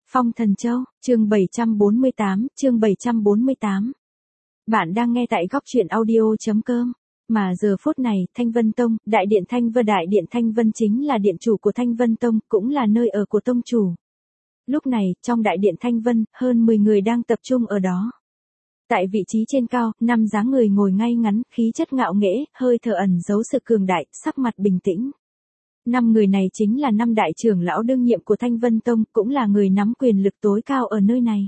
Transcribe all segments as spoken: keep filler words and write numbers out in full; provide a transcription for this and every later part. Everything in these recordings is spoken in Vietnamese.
Phong Thần Châu, chương bảy trăm bốn mươi tám, chương bảy trăm bốn mươi tám. Bạn đang nghe tại góc truyện audio.com. Mà giờ phút này, Thanh Vân Tông, Đại điện Thanh Vân Đại điện Thanh Vân chính là điện chủ của Thanh Vân Tông, cũng là nơi ở của tông chủ. Lúc này, trong Đại điện Thanh Vân, hơn mười người đang tập trung ở đó. Tại vị trí trên cao, năm dáng người ngồi ngay ngắn, khí chất ngạo nghễ, hơi thở ẩn giấu sự cường đại, sắc mặt bình tĩnh. Năm người này chính là năm đại trưởng lão đương nhiệm của Thanh Vân Tông, cũng là người nắm quyền lực tối cao ở nơi này.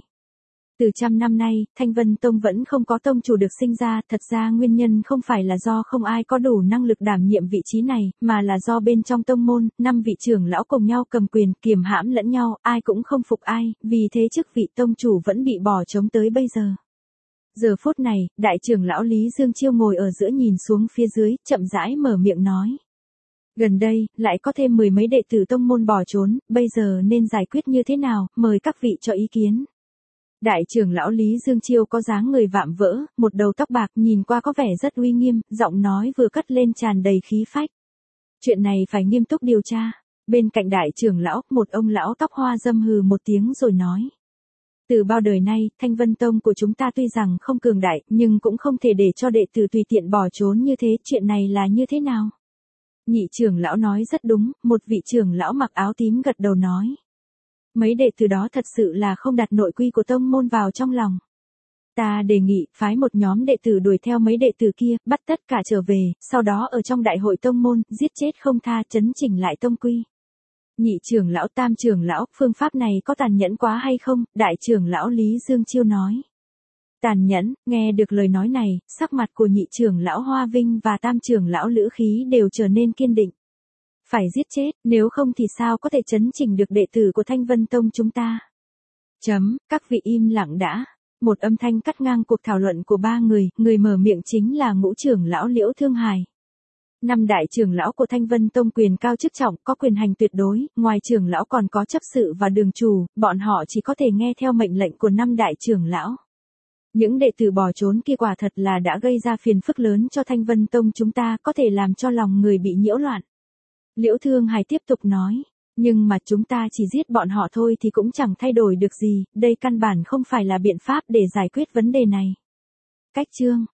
Từ trăm năm nay, Thanh Vân Tông vẫn không có tông chủ được sinh ra, thật ra nguyên nhân không phải là do không ai có đủ năng lực đảm nhiệm vị trí này, mà là do bên trong tông môn, năm vị trưởng lão cùng nhau cầm quyền, kiềm hãm lẫn nhau, ai cũng không phục ai, vì thế chức vị tông chủ vẫn bị bỏ trống tới bây giờ. Giờ phút này, đại trưởng lão Lý Dương Chiêu ngồi ở giữa nhìn xuống phía dưới, chậm rãi mở miệng nói. Gần đây, lại có thêm mười mấy đệ tử tông môn bỏ trốn, bây giờ nên giải quyết như thế nào, mời các vị cho ý kiến. Đại trưởng lão Lý Dương Chiêu có dáng người vạm vỡ, một đầu tóc bạc nhìn qua có vẻ rất uy nghiêm, giọng nói vừa cất lên tràn đầy khí phách. Chuyện này phải nghiêm túc điều tra. Bên cạnh đại trưởng lão, một ông lão tóc hoa râm hừ một tiếng rồi nói. Từ bao đời nay, Thanh Vân Tông của chúng ta tuy rằng không cường đại, nhưng cũng không thể để cho đệ tử tùy tiện bỏ trốn như thế, chuyện này là như thế nào? Nhị trưởng lão nói rất đúng, một vị trưởng lão mặc áo tím gật đầu nói. Mấy đệ tử đó thật sự là không đặt nội quy của tông môn vào trong lòng. Ta đề nghị, phái một nhóm đệ tử đuổi theo mấy đệ tử kia, bắt tất cả trở về, sau đó ở trong đại hội tông môn, giết chết không tha, chấn chỉnh lại tông quy. Nhị trưởng lão tam trưởng lão, phương pháp này có tàn nhẫn quá hay không? Đại trưởng lão Lý Dương Chiêu nói. Tàn nhẫn, nghe được lời nói này, sắc mặt của nhị trưởng lão Hoa Vinh và tam trưởng lão Lữ Khí đều trở nên kiên định. Phải giết chết, nếu không thì sao có thể chấn chỉnh được đệ tử của Thanh Vân Tông chúng ta. Chấm, các vị im lặng đã. Một âm thanh cắt ngang cuộc thảo luận của ba người, người mở miệng chính là ngũ trưởng lão Liễu Thương Hải. Năm đại trưởng lão của Thanh Vân Tông quyền cao chức trọng, có quyền hành tuyệt đối, ngoài trưởng lão còn có chấp sự và đường chủ, bọn họ chỉ có thể nghe theo mệnh lệnh của năm đại trưởng lão. Những đệ tử bỏ trốn kia quả thật là đã gây ra phiền phức lớn cho Thanh Vân Tông chúng ta, có thể làm cho lòng người bị nhiễu loạn. Liễu Thương Hải tiếp tục nói, nhưng mà chúng ta chỉ giết bọn họ thôi thì cũng chẳng thay đổi được gì, đây căn bản không phải là biện pháp để giải quyết vấn đề này. Cách chương